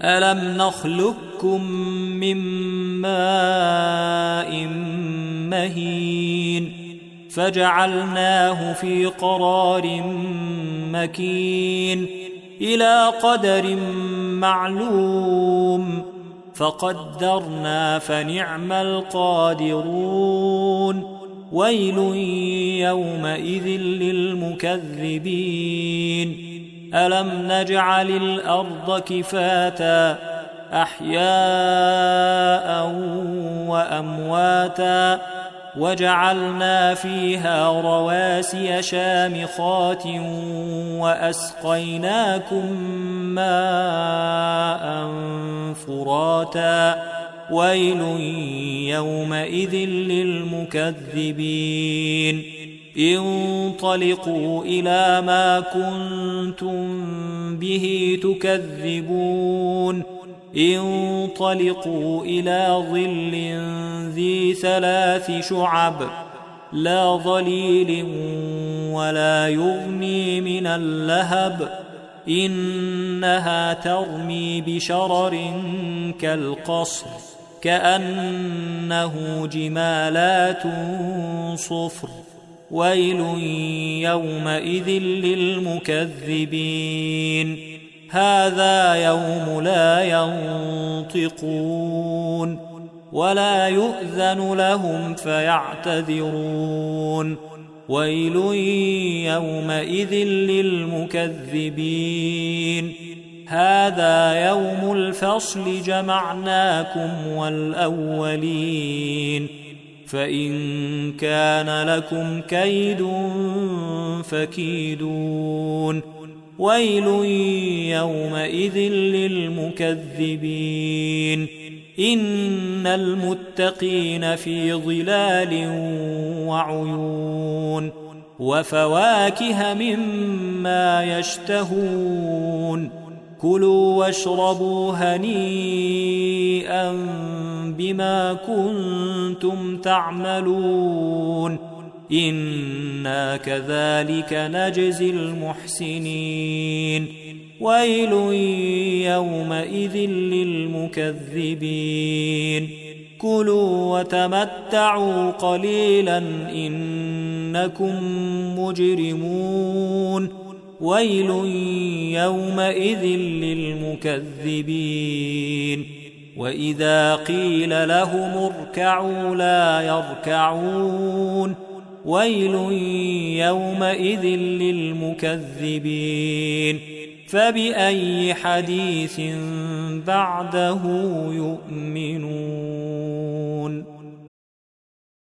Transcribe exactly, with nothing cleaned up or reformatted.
ألم نخلقكم من ماء مهين فجعلناه في قرار مكين إلى قدر معلوم فقدرنا فنعم القادرون ويل يومئذ للمكذبين ألم نجعل الأرض كفاتا أحياء وأمواتا وجعلنا فيها رواسي شامخات وأسقيناكم ماء فراتا ويل يومئذ للمكذبين انطلقوا إلى ما كنتم به تكذبون انطلقوا إلى ظل ذي ثلاث شعب لا ظليل ولا يغني من اللهب إنها ترمي بشرر كالقصر كأنه جمالات صفر ويل يومئذ للمكذبين هذا يوم لا ينطقون ولا يؤذن لهم فيعتذرون ويل يومئذ للمكذبين هذا يوم الفصل جمعناكم والأولين فإن كان لكم كيد فكيدون ويل يومئذ للمكذبين إن المتقين في ظلال وعيون وفواكه مما يشتهون كلوا واشربوا هنيئا بما كنتم تعملون إنا كذلك نجزي المحسنين ويل يومئذ للمكذبين كلوا وتمتعوا قليلا إنكم مجرمون ويل يومئذ للمكذبين وإذا قيل لهم اركعوا لا يركعون ويل يومئذ للمكذبين فبأي حديث بعده يؤمنون